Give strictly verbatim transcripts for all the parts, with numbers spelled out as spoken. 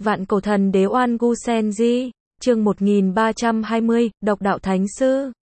Vạn cổ thần đế oan gu sen di, chương một nghìn ba trăm hai mươi, độc đạo thánh sư.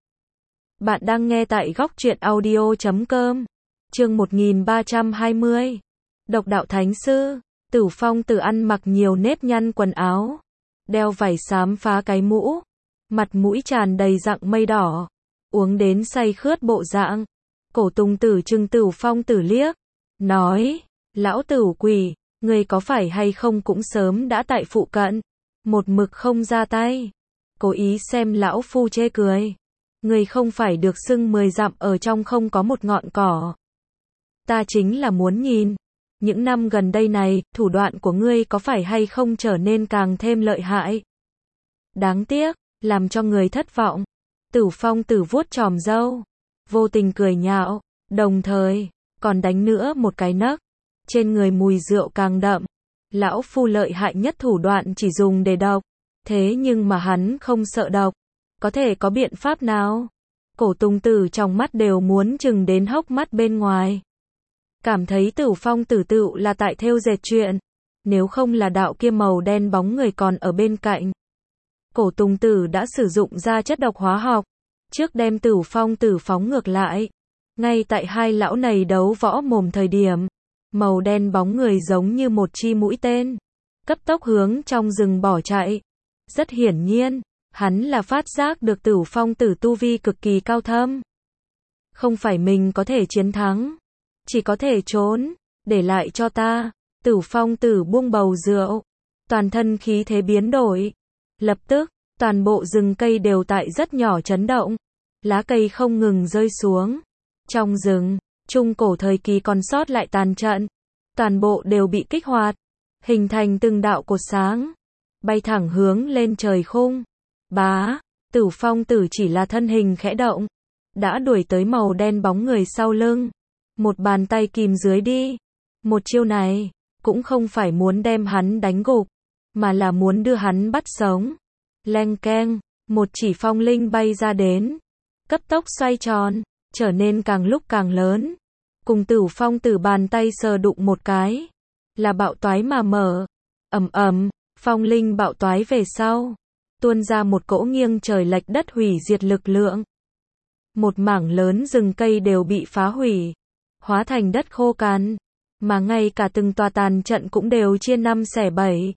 Bạn đang nghe tại góc truyện audio chấm com. Chương một nghìn ba trăm hai mươi. Độc đạo thánh sư. Tử Phong Tử ăn mặc nhiều nếp nhăn quần áo, đeo vảy xám phá cái mũ, mặt mũi tràn đầy rặng mây đỏ, uống đến say khướt bộ dạng. Cổ Tùng Tử trừng Tử Phong Tử liếc, nói: "Lão Tử quỷ, ngươi có phải hay không cũng sớm đã tại phụ cận, một mực không ra tay, cố ý xem lão phu chê cười. Ngươi không phải được xưng mười dặm ở trong không có một ngọn cỏ. Ta chính là muốn nhìn, những năm gần đây này, thủ đoạn của ngươi có phải hay không trở nên càng thêm lợi hại. Đáng tiếc, làm cho người thất vọng." Tử Phong Tử vuốt chòm râu, vô tình cười nhạo, đồng thời còn đánh nữa một cái nấc. Trên người mùi rượu càng đậm. Lão phu lợi hại nhất thủ đoạn chỉ dùng để độc, thế nhưng mà hắn không sợ độc, có thể có biện pháp nào? Cổ Tùng Tử trong mắt đều muốn chừng đến hốc mắt bên ngoài. Cảm thấy Tử Phong Tử tựu là tại thêu dệt chuyện, nếu không là đạo kia màu đen bóng người còn ở bên cạnh. Cổ Tùng Tử đã sử dụng ra chất độc hóa học, trước đem Tử Phong Tử phóng ngược lại. Ngay tại hai lão này đấu võ mồm thời điểm, màu đen bóng người giống như một chi mũi tên, cấp tốc hướng trong rừng bỏ chạy. Rất hiển nhiên, hắn là phát giác được Tử Phong Tử tu vi cực kỳ cao thâm. Không phải mình có thể chiến thắng, chỉ có thể trốn, để lại cho ta. Tử Phong Tử buông bầu rượu, toàn thân khí thế biến đổi. Lập tức, toàn bộ rừng cây đều tại rất nhỏ chấn động, lá cây không ngừng rơi xuống. Trong rừng, trung cổ thời kỳ còn sót lại tàn trận, toàn bộ đều bị kích hoạt, hình thành từng đạo cột sáng, bay thẳng hướng lên trời khung. Bá, Tử Phong Tử chỉ là thân hình khẽ động, đã đuổi tới màu đen bóng người sau lưng, một bàn tay kìm dưới đi. Một chiêu này, cũng không phải muốn đem hắn đánh gục, mà là muốn đưa hắn bắt sống. Leng keng, một chỉ phong linh bay ra đến, cấp tốc xoay tròn, trở nên càng lúc càng lớn. Cùng Tử Phong Tử bàn tay sờ đụng một cái, là bạo toái mà mở. Ầm ầm, phong linh bạo toái về sau, tuôn ra một cỗ nghiêng trời lệch đất hủy diệt lực lượng. Một mảng lớn rừng cây đều bị phá hủy, hóa thành đất khô cằn, mà ngay cả từng tòa tàn trận cũng đều chia năm xẻ bảy.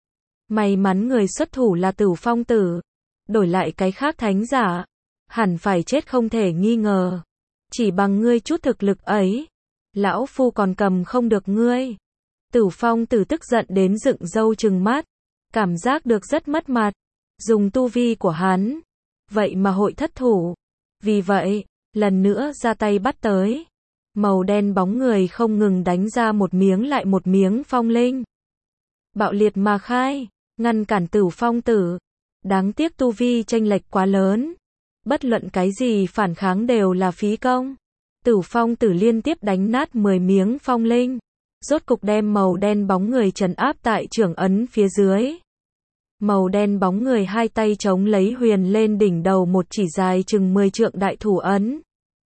May mắn người xuất thủ là Tử Phong Tử, đổi lại cái khác thánh giả, hẳn phải chết không thể nghi ngờ. Chỉ bằng ngươi chút thực lực ấy, lão phu còn cầm không được ngươi. Tử Phong Tử tức giận đến dựng râu trừng mắt, cảm giác được rất mất mặt. Dùng tu vi của hắn, vậy mà hội thất thủ. Vì vậy, lần nữa ra tay bắt tới. Màu đen bóng người không ngừng đánh ra một miếng lại một miếng phong linh. Bạo liệt mà khai, ngăn cản Tử Phong Tử. Đáng tiếc tu vi chênh lệch quá lớn. Bất luận cái gì phản kháng đều là phí công. Tử Phong Tử liên tiếp đánh nát mười miếng phong linh, rốt cục đem màu đen bóng người trấn áp tại trưởng ấn phía dưới. Màu đen bóng người hai tay chống lấy huyền lên đỉnh đầu một chỉ dài chừng mười trượng đại thủ ấn.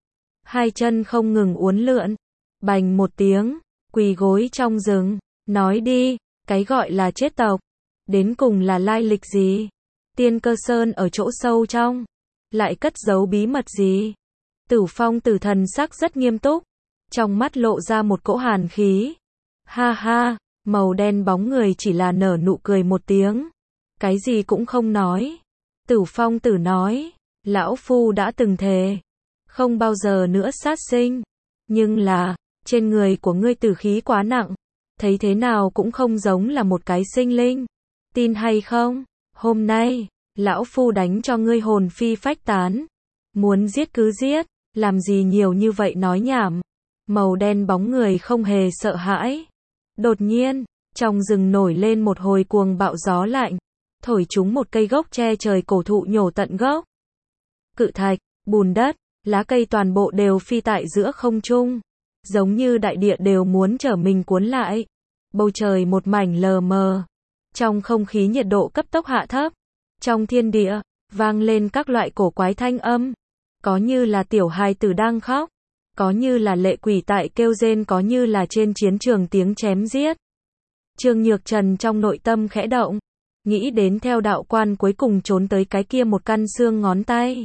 Hai chân không ngừng uốn lượn, bành một tiếng, quỳ gối trong rừng. Nói đi, cái gọi là chết tộc, đến cùng là lai lịch gì? Tiên Cơ Sơn ở chỗ sâu trong, lại cất giấu bí mật gì? Tử Phong Tử thần sắc rất nghiêm túc, trong mắt lộ ra một cỗ hàn khí. Ha ha, màu đen bóng người chỉ là nở nụ cười một tiếng, cái gì cũng không nói. Tử Phong Tử nói, lão phu đã từng thề, không bao giờ nữa sát sinh, nhưng là, trên người của ngươi tử khí quá nặng, thấy thế nào cũng không giống là một cái sinh linh. Tin hay không, hôm nay, lão phu đánh cho ngươi hồn phi phách tán. Muốn giết cứ giết, làm gì nhiều như vậy nói nhảm. Màu đen bóng người không hề sợ hãi. Đột nhiên, trong rừng nổi lên một hồi cuồng bạo gió lạnh, thổi chúng một cây gốc che trời cổ thụ nhổ tận gốc. Cự thạch, bùn đất, lá cây toàn bộ đều phi tại giữa không trung, giống như đại địa đều muốn trở mình cuốn lại. Bầu trời một mảnh lờ mờ, trong không khí nhiệt độ cấp tốc hạ thấp. Trong thiên địa, vang lên các loại cổ quái thanh âm, có như là tiểu hài tử đang khóc, có như là lệ quỷ tại kêu rên, có như là trên chiến trường tiếng chém giết. Trương Nhược Trần trong nội tâm khẽ động, nghĩ đến theo đạo quan cuối cùng trốn tới cái kia một căn xương ngón tay.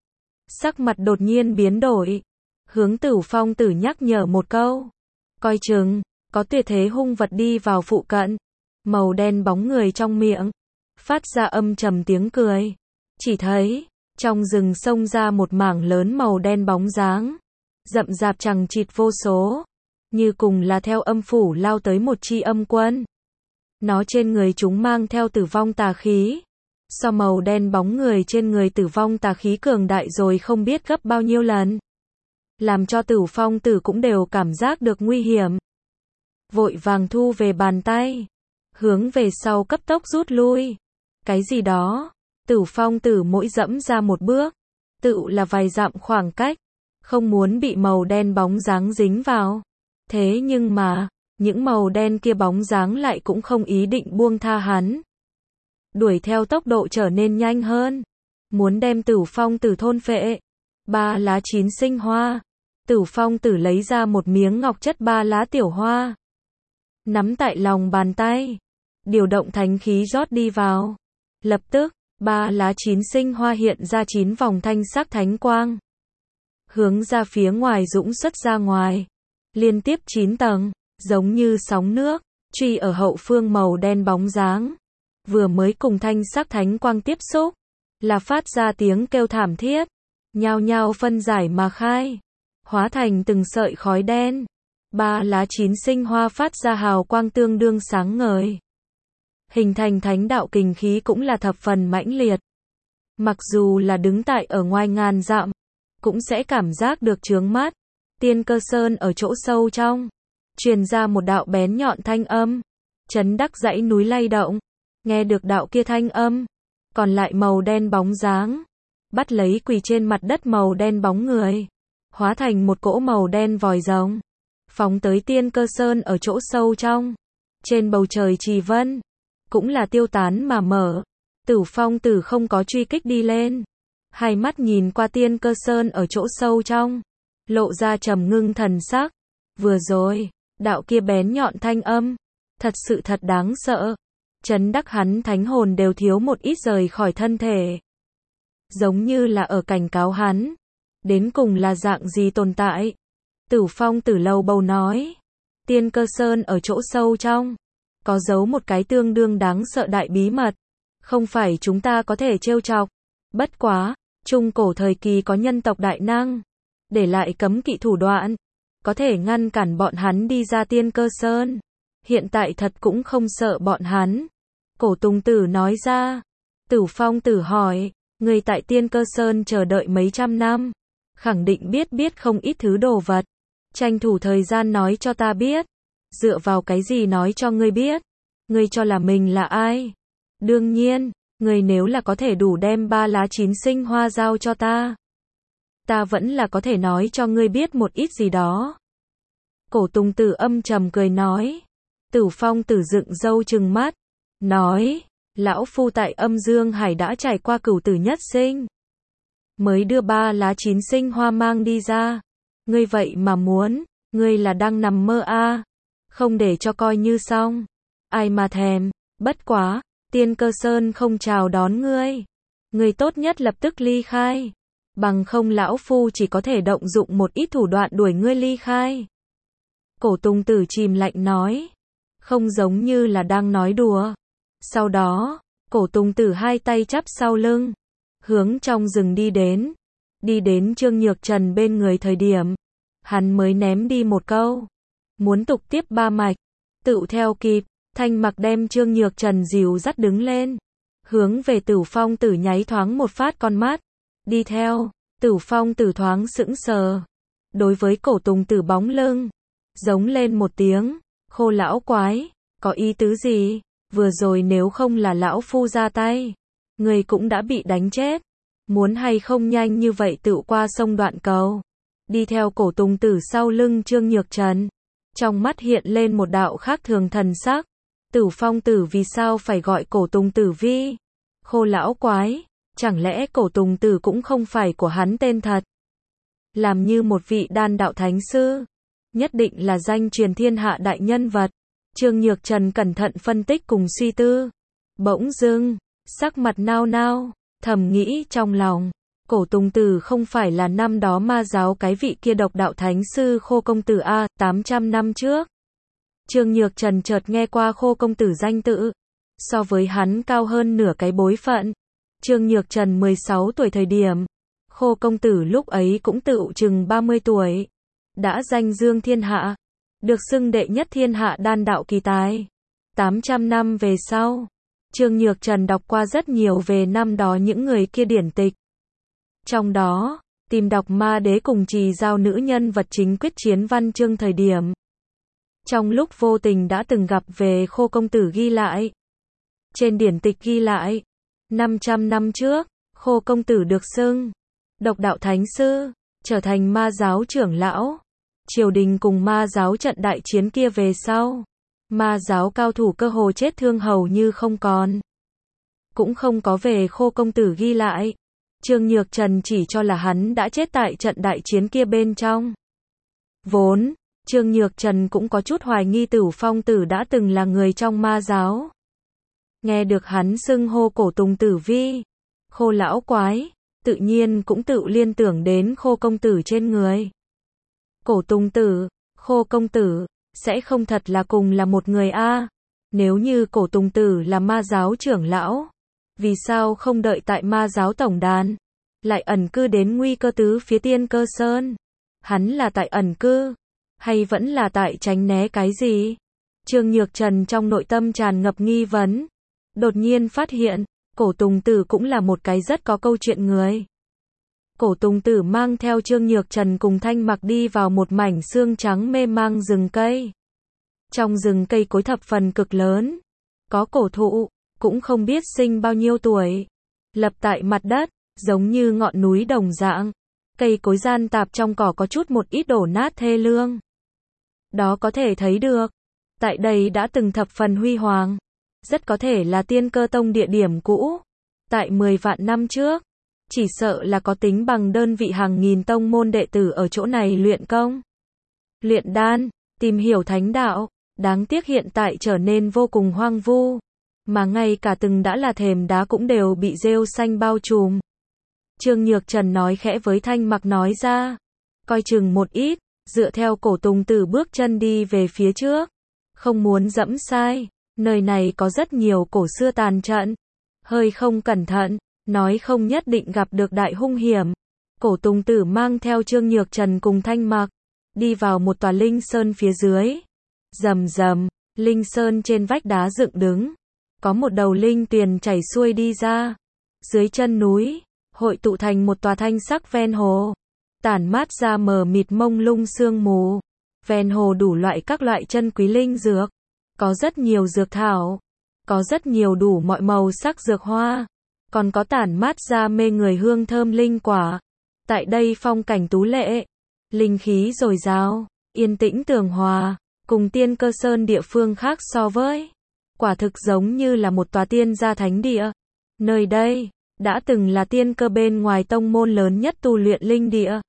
Sắc mặt đột nhiên biến đổi, hướng Tử Phong Tử nhắc nhở một câu. Coi chừng, có tuyệt thế hung vật đi vào phụ cận. Màu đen bóng người trong miệng, phát ra âm trầm tiếng cười. Chỉ thấy, trong rừng xông ra một mảng lớn màu đen bóng dáng. Rậm rạp chằng chịt vô số, như cùng là theo âm phủ lao tới một chi âm quân. Nó trên người chúng mang theo tử vong tà khí. So màu đen bóng người trên người tử vong tà khí cường đại rồi không biết gấp bao nhiêu lần. Làm cho Tử Phong Tử cũng đều cảm giác được nguy hiểm. Vội vàng thu về bàn tay, hướng về sau cấp tốc rút lui. Cái gì đó, Tử Phong Tử mỗi dẫm ra một bước, tự là vài dặm khoảng cách, không muốn bị màu đen bóng dáng dính vào. Thế nhưng mà, những màu đen kia bóng dáng lại cũng không ý định buông tha hắn. Đuổi theo tốc độ trở nên nhanh hơn, muốn đem Tử Phong Tử thôn phệ. Ba lá chín sinh hoa, Tử Phong Tử lấy ra một miếng ngọc chất ba lá tiểu hoa, nắm tại lòng bàn tay, điều động thánh khí rót đi vào. Lập tức, ba lá chín sinh hoa hiện ra chín vòng thanh sắc thánh quang, hướng ra phía ngoài dũng xuất ra ngoài, liên tiếp chín tầng, giống như sóng nước, truy ở hậu phương màu đen bóng dáng. Vừa mới cùng thanh sắc thánh quang tiếp xúc, là phát ra tiếng kêu thảm thiết, nhao nhao phân giải mà khai, hóa thành từng sợi khói đen. Ba lá chín sinh hoa phát ra hào quang tương đương sáng ngời, hình thành thánh đạo kình khí cũng là thập phần mãnh liệt. Mặc dù là đứng tại ở ngoài ngàn dặm, cũng sẽ cảm giác được chướng mắt. Tiên Cơ Sơn ở chỗ sâu trong, truyền ra một đạo bén nhọn thanh âm, chấn đắc dãy núi lay động. Nghe được đạo kia thanh âm, còn lại màu đen bóng dáng, bắt lấy quỳ trên mặt đất màu đen bóng người, hóa thành một cỗ màu đen vòi rồng, phóng tới Tiên Cơ Sơn ở chỗ sâu trong. Trên bầu trời trì vân, cũng là tiêu tán mà mở. Tử Phong Tử không có truy kích đi lên, hai mắt nhìn qua Tiên Cơ Sơn ở chỗ sâu trong, lộ ra trầm ngưng thần sắc. Vừa rồi, đạo kia bén nhọn thanh âm, thật sự thật đáng sợ, chấn đắc hắn thánh hồn đều thiếu một ít rời khỏi thân thể. Giống như là ở cảnh cáo hắn, đến cùng là dạng gì tồn tại. Tử Phong Tử lầu bầu nói, Tiên Cơ Sơn ở chỗ sâu trong, có giấu một cái tương đương đáng sợ đại bí mật, không phải chúng ta có thể trêu chọc. Bất quá, trung cổ thời kỳ có nhân tộc đại năng, để lại cấm kỵ thủ đoạn, có thể ngăn cản bọn hắn đi ra Tiên Cơ Sơn. Hiện tại thật cũng không sợ bọn hắn. Cổ Tùng Tử nói ra. Tử Phong Tử hỏi, người tại Tiên Cơ Sơn chờ đợi mấy trăm năm, khẳng định biết biết không ít thứ đồ vật. Tranh thủ thời gian nói cho ta biết. Dựa vào cái gì nói cho ngươi biết? Ngươi cho là mình là ai? Đương nhiên, ngươi nếu là có thể đủ đem ba lá chín sinh hoa giao cho ta, ta vẫn là có thể nói cho ngươi biết một ít gì đó. Cổ Tùng Tử âm trầm cười nói. Tử Phong Tử dựng râu trừng mắt, nói, lão phu tại âm dương hải đã trải qua cửu tử nhất sinh, mới đưa ba lá chín sinh hoa mang đi ra. Ngươi vậy mà muốn, ngươi là đang nằm mơ a à? Không để cho coi như xong. Ai mà thèm, bất quá, Tiên Cơ Sơn không chào đón ngươi. Ngươi tốt nhất lập tức ly khai. Bằng không lão phu chỉ có thể động dụng một ít thủ đoạn đuổi ngươi ly khai. Cổ Tùng Tử chìm lạnh nói. Không giống như là đang nói đùa. Sau đó, Cổ Tùng Tử hai tay chắp sau lưng, hướng trong rừng đi đến. Đi đến Trương Nhược Trần bên người thời điểm, hắn mới ném đi một câu, muốn tục tiếp ba mạch. Tự theo kịp, Thanh Mặc đem Trương Nhược Trần dìu dắt đứng lên, hướng về Tử Phong Tử nháy thoáng một phát con mắt. Đi theo, Tử Phong Tử thoáng sững sờ, đối với Cổ Tùng Tử bóng lưng, giống lên một tiếng, khô lão quái, có ý tứ gì? Vừa rồi nếu không là lão phu ra tay, người cũng đã bị đánh chết. Muốn hay không nhanh như vậy tự qua sông Đoạn Cầu. Đi theo Cổ Tùng Tử sau lưng Trương Nhược Trần, trong mắt hiện lên một đạo khác thường thần sắc. Tử Phong Tử vì sao phải gọi Cổ Tùng Tử vi khô lão quái? Chẳng lẽ Cổ Tùng Tử cũng không phải của hắn tên thật? Làm như một vị đan đạo thánh sư, nhất định là danh truyền thiên hạ đại nhân vật. Trương Nhược Trần cẩn thận phân tích cùng suy tư. Bỗng dưng, sắc mặt nao nao, thầm nghĩ trong lòng. Cổ Tùng Tử không phải là năm đó ma giáo cái vị kia độc đạo thánh sư Khô Công Tử a, tám trăm năm trước. Trương Nhược Trần chợt nghe qua Khô Công Tử danh tự. So với hắn cao hơn nửa cái bối phận. Trương Nhược Trần mười sáu tuổi thời điểm. Khô Công Tử lúc ấy cũng tựu chừng ba mươi tuổi. Đã danh dương thiên hạ. Được xưng đệ nhất thiên hạ đan đạo kỳ tài. tám trăm năm về sau. Trương Nhược Trần đọc qua rất nhiều về năm đó những người kia điển tịch. Trong đó, tìm đọc ma đế cùng Trì Giao nữ nhân vật chính quyết chiến văn chương thời điểm. Trong lúc vô tình đã từng gặp về Khô Công Tử ghi lại. Trên điển tịch ghi lại, năm trăm năm trước, Khô Công Tử được xưng độc đạo thánh sư, trở thành ma giáo trưởng lão. Triều đình cùng ma giáo trận đại chiến kia về sau, ma giáo cao thủ cơ hồ chết thương hầu như không còn. Cũng không có về Khô Công Tử ghi lại. Trương Nhược Trần chỉ cho là hắn đã chết tại trận đại chiến kia bên trong. Vốn, Trương Nhược Trần cũng có chút hoài nghi Tửu Phong Tử đã từng là người trong ma giáo. Nghe được hắn xưng hô Cổ Tùng Tử vi Khô lão quái, tự nhiên cũng tự liên tưởng đến Khô Công Tử trên người. Cổ Tùng Tử, Khô Công Tử, sẽ không thật là cùng là một người a? Nếu như Cổ Tùng Tử là ma giáo trưởng lão, vì sao không đợi tại ma giáo tổng đàn, lại ẩn cư đến nguy cơ tứ phía Tiên Cơ Sơn? Hắn là tại ẩn cư, hay vẫn là tại tránh né cái gì? Trương Nhược Trần trong nội tâm tràn ngập nghi vấn. Đột nhiên phát hiện, Cổ Tùng Tử cũng là một cái rất có câu chuyện người. Cổ Tùng Tử mang theo Trương Nhược Trần cùng Thanh Mặc đi vào một mảnh sương trắng mê mang rừng cây. Trong rừng cây cối thập phần cực lớn, có cổ thụ, cũng không biết sinh bao nhiêu tuổi, lập tại mặt đất, giống như ngọn núi đồng dạng. Cây cối gian tạp trong cỏ có chút một ít đổ nát thê lương. Đó có thể thấy được, tại đây đã từng thập phần huy hoàng, rất có thể là Tiên Cơ Tông địa điểm cũ. Tại mười vạn năm trước, chỉ sợ là có tính bằng đơn vị hàng nghìn tông môn đệ tử ở chỗ này luyện công, luyện đan, tìm hiểu thánh đạo. Đáng tiếc hiện tại trở nên vô cùng hoang vu, mà ngay cả từng đã là thềm đá cũng đều bị rêu xanh bao trùm. Trương Nhược Trần nói khẽ với Thanh Mặc nói ra, coi chừng một ít, dựa theo Cổ Tùng Tử bước chân đi về phía trước, không muốn dẫm sai, nơi này có rất nhiều cổ xưa tàn trận, hơi không cẩn thận, nói không nhất định gặp được đại hung hiểm. Cổ Tùng Tử mang theo Trương Nhược Trần cùng Thanh Mặc, đi vào một tòa linh sơn phía dưới. Rầm rầm, linh sơn trên vách đá dựng đứng, có một đầu linh tuyền chảy xuôi đi ra. Dưới chân núi, hội tụ thành một tòa thanh sắc ven hồ, tản mát ra mờ mịt mông lung sương mù. Ven hồ đủ loại các loại chân quý linh dược, có rất nhiều dược thảo, có rất nhiều đủ mọi màu sắc dược hoa, còn có tản mát ra mê người hương thơm linh quả. Tại đây phong cảnh tú lệ, linh khí dồi dào, yên tĩnh tường hòa, cùng Tiên Cơ Sơn địa phương khác so với, quả thực giống như là một tòa tiên gia thánh địa. Nơi đây đã từng là Tiên Cơ bên ngoài tông môn lớn nhất tu luyện linh địa.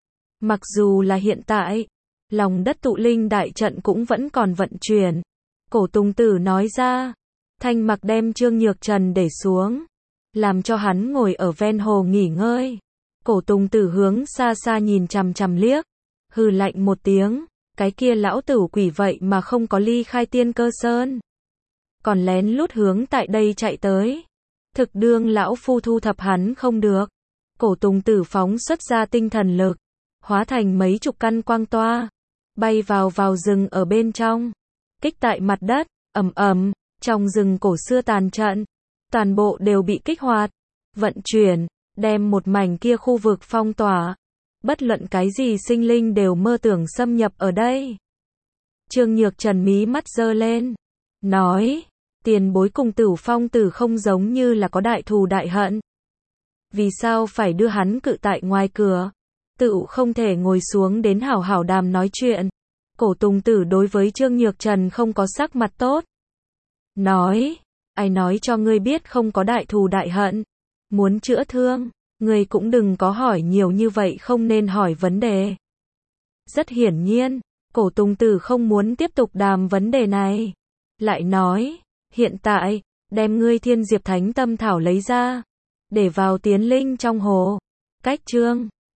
Mặc dù là hiện tại, lòng đất tụ linh đại trận cũng vẫn còn vận chuyển. Cổ Tùng Tử nói ra, Thanh Mặc đem Trương Nhược Trần để xuống, làm cho hắn ngồi ở ven hồ nghỉ ngơi. Cổ Tùng Tử hướng xa xa nhìn chằm chằm liếc, hừ lạnh một tiếng, cái kia lão tử quỷ vậy mà không có ly khai Tiên Cơ Sơn, còn lén lút hướng tại đây chạy tới. Thực đương lão phu thu thập hắn không được. Cổ Tùng Tử phóng xuất ra tinh thần lực, hóa thành mấy chục căn quang toa, bay vào vào rừng ở bên trong, kích tại mặt đất, ầm ầm, trong rừng cổ xưa tàn trận, toàn bộ đều bị kích hoạt, vận chuyển, đem một mảnh kia khu vực phong tỏa. Bất luận cái gì sinh linh đều mơ tưởng xâm nhập ở đây. Trương Nhược Trần mí mắt giơ lên, nói, tiền bối cùng Tửu Phong Tử không giống như là có đại thù đại hận. Vì sao phải đưa hắn cự tại ngoài cửa? Tựu không thể ngồi xuống đến hảo hảo đàm nói chuyện. Cổ Tùng Tử đối với Trương Nhược Trần không có sắc mặt tốt. Nói, ai nói cho ngươi biết không có đại thù đại hận? Muốn chữa thương, ngươi cũng đừng có hỏi nhiều như vậy không nên hỏi vấn đề. Rất hiển nhiên, Cổ Tùng Tử không muốn tiếp tục đàm vấn đề này. Lại nói, hiện tại, đem ngươi Thiên Diệp Thánh Tâm Thảo lấy ra, để vào tiến linh trong hồ. Cách chương